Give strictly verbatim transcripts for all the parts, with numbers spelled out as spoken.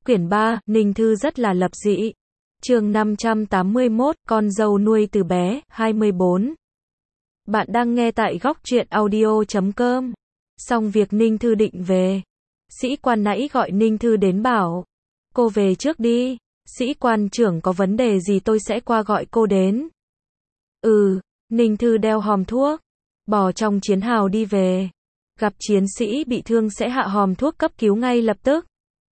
Quyển ba, Ninh Thư rất là lập dị. Chương năm trăm tám mươi mốt, con dâu nuôi từ bé, hai mươi bốn. Bạn đang nghe tại góc truyện audio chấm com. Xong việc Ninh Thư định về. Sĩ quan nãy gọi Ninh Thư đến bảo, cô về trước đi, sĩ quan trưởng có vấn đề gì tôi sẽ qua gọi cô đến. Ừ, Ninh Thư đeo hòm thuốc, bò trong chiến hào đi về. Gặp chiến sĩ bị thương sẽ hạ hòm thuốc cấp cứu ngay lập tức.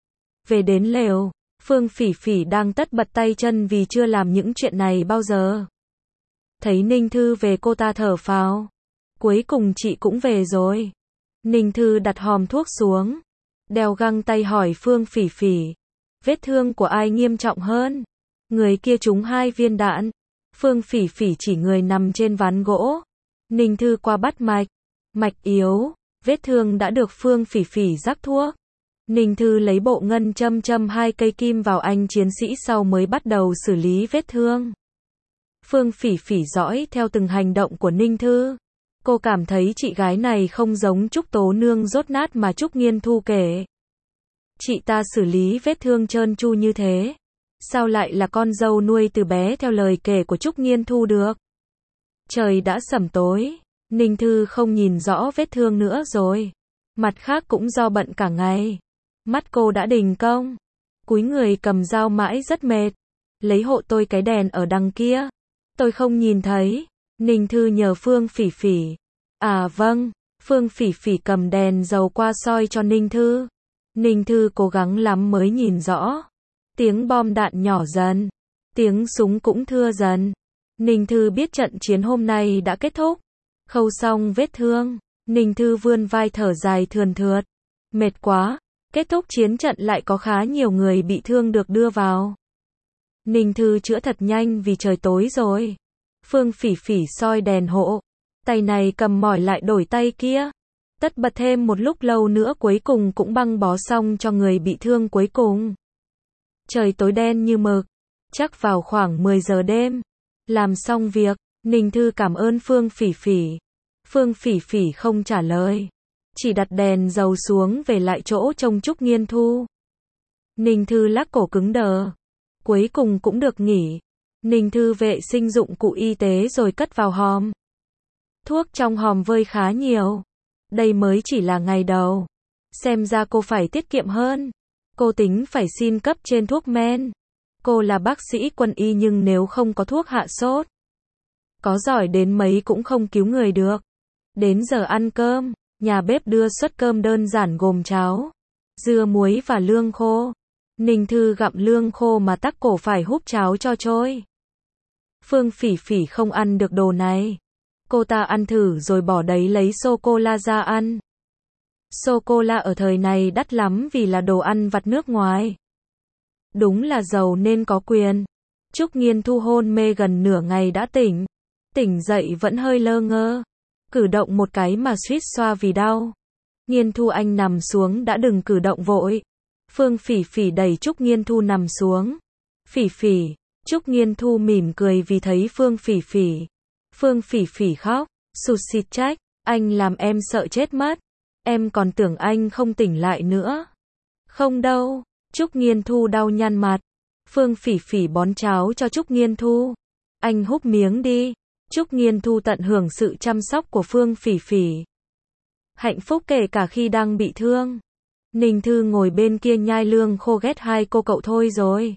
Về đến lều, Phương Phỉ Phỉ đang tất bật tay chân vì chưa làm những chuyện này bao giờ. Thấy Ninh Thư về cô ta thở phào. Cuối cùng chị cũng về rồi. Ninh Thư đặt hòm thuốc xuống, đeo găng tay hỏi Phương Phỉ Phỉ, vết thương của ai nghiêm trọng hơn? Người kia trúng hai viên đạn. Phương Phỉ Phỉ chỉ người nằm trên ván gỗ. Ninh Thư qua bắt mạch. Mạch yếu, vết thương đã được Phương Phỉ Phỉ rắc thuốc. Ninh Thư lấy bộ ngân châm châm hai cây kim vào anh chiến sĩ sau mới bắt đầu xử lý vết thương. Phương Phỉ Phỉ dõi theo từng hành động của Ninh Thư. Cô cảm thấy chị gái này không giống Trúc Tố Nương dốt nát mà Trúc Nghiên Thu kể. Chị ta xử lý vết thương trơn tru như thế, sao lại là con dâu nuôi từ bé theo lời kể của Trúc Nghiên Thu được? Trời đã sẩm tối, Ninh Thư không nhìn rõ vết thương nữa rồi. Mặt khác cũng do bận cả ngày. Mắt cô đã đình công. Cúi người cầm dao mãi rất mệt. Lấy hộ tôi cái đèn ở đằng kia. Tôi không nhìn thấy. Ninh Thư nhờ Phương Phỉ Phỉ. À vâng. Phương Phỉ Phỉ cầm đèn dầu qua soi cho Ninh Thư. Ninh Thư cố gắng lắm mới nhìn rõ. Tiếng bom đạn nhỏ dần. Tiếng súng cũng thưa dần. Ninh Thư biết trận chiến hôm nay đã kết thúc. Khâu xong vết thương, Ninh Thư vươn vai thở dài thườn thượt. Mệt quá. Kết thúc chiến trận lại có khá nhiều người bị thương được đưa vào. Ninh Thư chữa thật nhanh vì trời tối rồi. Phương Phỉ Phỉ soi đèn hộ. Tay này cầm mỏi lại đổi tay kia. Tất bật thêm một lúc lâu nữa cuối cùng cũng băng bó xong cho người bị thương cuối cùng. Trời tối đen như mực. Chắc vào khoảng mười giờ đêm. Làm xong việc, Ninh Thư cảm ơn Phương Phỉ Phỉ. Phương Phỉ Phỉ không trả lời. Chỉ đặt đèn dầu xuống về lại chỗ trông Trúc Nghiên Thu. Ninh Thư lắc cổ cứng đờ. Cuối cùng cũng được nghỉ. Ninh Thư vệ sinh dụng cụ y tế rồi cất vào hòm. Thuốc trong hòm vơi khá nhiều. Đây mới chỉ là ngày đầu. Xem ra cô phải tiết kiệm hơn. Cô tính phải xin cấp trên thuốc men. Cô là bác sĩ quân y nhưng nếu không có thuốc hạ sốt, có giỏi đến mấy cũng không cứu người được. Đến giờ ăn cơm, nhà bếp đưa suất cơm đơn giản gồm cháo, dưa muối và lương khô. Ninh Thư gặm lương khô mà tắc cổ phải húp cháo cho trôi. Phương Phỉ Phỉ không ăn được đồ này. Cô ta ăn thử rồi bỏ đấy lấy sô-cô-la ra ăn. Sô-cô-la ở thời này đắt lắm vì là đồ ăn vặt nước ngoài. Đúng là giàu nên có quyền. Trúc Nghiên Thu hôn mê gần nửa ngày đã tỉnh. Tỉnh dậy vẫn hơi lơ ngơ. Cử động một cái mà suýt xoa vì đau. Nghiên Thu anh nằm xuống đã, đừng cử động vội. Phương Phỉ Phỉ đẩy Trúc Nghiên Thu nằm xuống. Phỉ Phỉ. Trúc Nghiên Thu mỉm cười vì thấy Phương Phỉ Phỉ. Phương Phỉ Phỉ khóc, sụt sịt trách, anh làm em sợ chết mất. Em còn tưởng anh không tỉnh lại nữa. Không đâu. Trúc Nghiên Thu đau nhăn mặt. Phương Phỉ Phỉ bón cháo cho Trúc Nghiên Thu. Anh húp miếng đi. Trúc Nghiên Thu tận hưởng sự chăm sóc của Phương Phỉ Phỉ. Hạnh phúc kể cả khi đang bị thương. Ninh Thư ngồi bên kia nhai lương khô, ghét hai cô cậu thôi rồi.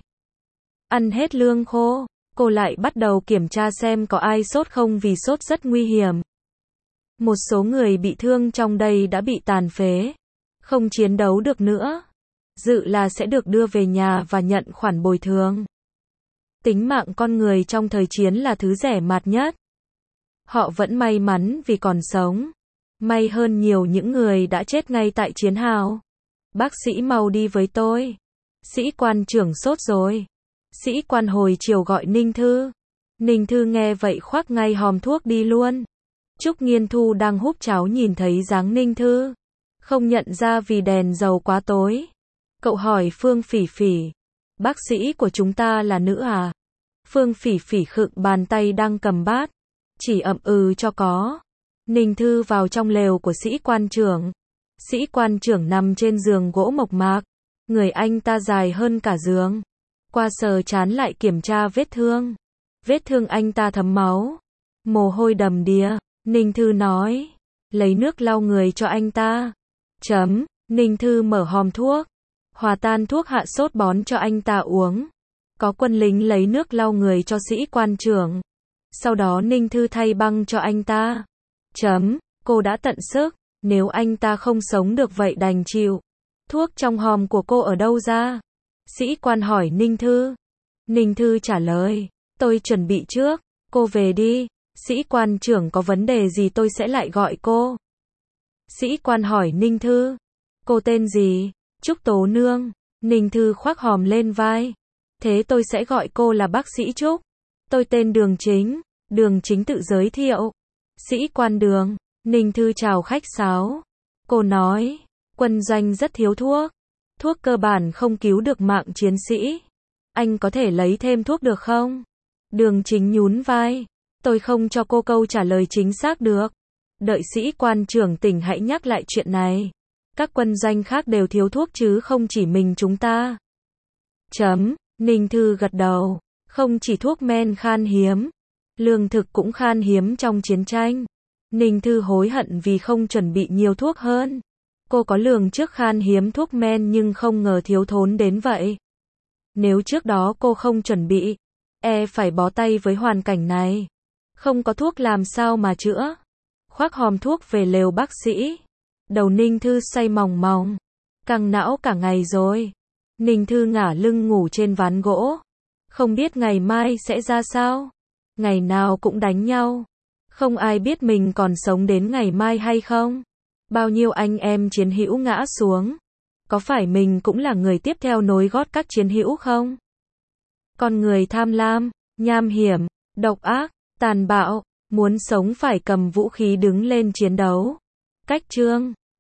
Ăn hết lương khô, cô lại bắt đầu kiểm tra xem có ai sốt không vì sốt rất nguy hiểm. Một số người bị thương trong đây đã bị tàn phế, không chiến đấu được nữa. Dự là sẽ được đưa về nhà và nhận khoản bồi thường. Tính mạng con người trong thời chiến là thứ rẻ mạt nhất. Họ vẫn may mắn vì còn sống. May hơn nhiều những người đã chết ngay tại chiến hào. Bác sĩ mau đi với tôi. Sĩ quan trưởng sốt rồi. Sĩ quan hồi chiều gọi Ninh Thư. Ninh Thư nghe vậy khoác ngay hòm thuốc đi luôn. Trúc Nghiên Thu đang húp cháo nhìn thấy dáng Ninh Thư. Không nhận ra vì đèn dầu quá tối. Cậu hỏi Phương Phỉ Phỉ. Bác sĩ của chúng ta là nữ à? Phương Phỉ Phỉ khựng bàn tay đang cầm bát. Chỉ ậm ừ cho có. Ninh Thư vào trong lều của sĩ quan trưởng. Sĩ quan trưởng nằm trên giường gỗ mộc mạc. Người anh ta dài hơn cả giường. Qua sờ trán lại kiểm tra vết thương. Vết thương anh ta thấm máu. Mồ hôi đầm đìa. Ninh Thư nói. Lấy nước lau người cho anh ta. Chấm. Ninh Thư mở hòm thuốc. Hòa tan thuốc hạ sốt bón cho anh ta uống. Có quân lính lấy nước lau người cho sĩ quan trưởng. Sau đó Ninh Thư thay băng cho anh ta. Chấm. Cô đã tận sức. Nếu anh ta không sống được vậy đành chịu. Thuốc trong hòm của cô ở đâu ra? Sĩ quan hỏi Ninh Thư. Ninh Thư trả lời. Tôi chuẩn bị trước. Cô về đi. Sĩ quan trưởng có vấn đề gì tôi sẽ lại gọi cô. Sĩ quan hỏi Ninh Thư. Cô tên gì? Trúc Tố Nương. Ninh Thư khoác hòm lên vai. Thế tôi sẽ gọi cô là bác sĩ Trúc. Tôi tên Đường Chính. Đường Chính tự giới thiệu. Sĩ quan Đường. Ninh Thư chào khách sáo. Cô nói. Quân doanh rất thiếu thuốc. Thuốc cơ bản không cứu được mạng chiến sĩ. Anh có thể lấy thêm thuốc được không? Đường Chính nhún vai. Tôi không cho cô câu trả lời chính xác được. Đợi sĩ quan trưởng tỉnh hãy nhắc lại chuyện này. Các quân doanh khác đều thiếu thuốc chứ không chỉ mình chúng ta. Chấm. Ninh Thư gật đầu. Không chỉ thuốc men khan hiếm. Lương thực cũng khan hiếm trong chiến tranh. Ninh Thư hối hận vì không chuẩn bị nhiều thuốc hơn. Cô có lường trước khan hiếm thuốc men nhưng không ngờ thiếu thốn đến vậy. Nếu trước đó cô không chuẩn bị, e phải bó tay với hoàn cảnh này. Không có thuốc làm sao mà chữa. Khoác hòm thuốc về lều bác sĩ. Đầu Ninh Thư say mòng mòng. Căng não cả ngày rồi. Ninh Thư ngả lưng ngủ trên ván gỗ. Không biết ngày mai sẽ ra sao. Ngày nào cũng đánh nhau. Không ai biết mình còn sống đến ngày mai hay không. Bao nhiêu anh em chiến hữu ngã xuống. Có phải mình cũng là người tiếp theo nối gót các chiến hữu không? Con người tham lam, nham hiểm, độc ác, tàn bạo, muốn sống phải cầm vũ khí đứng lên chiến đấu. Cách chương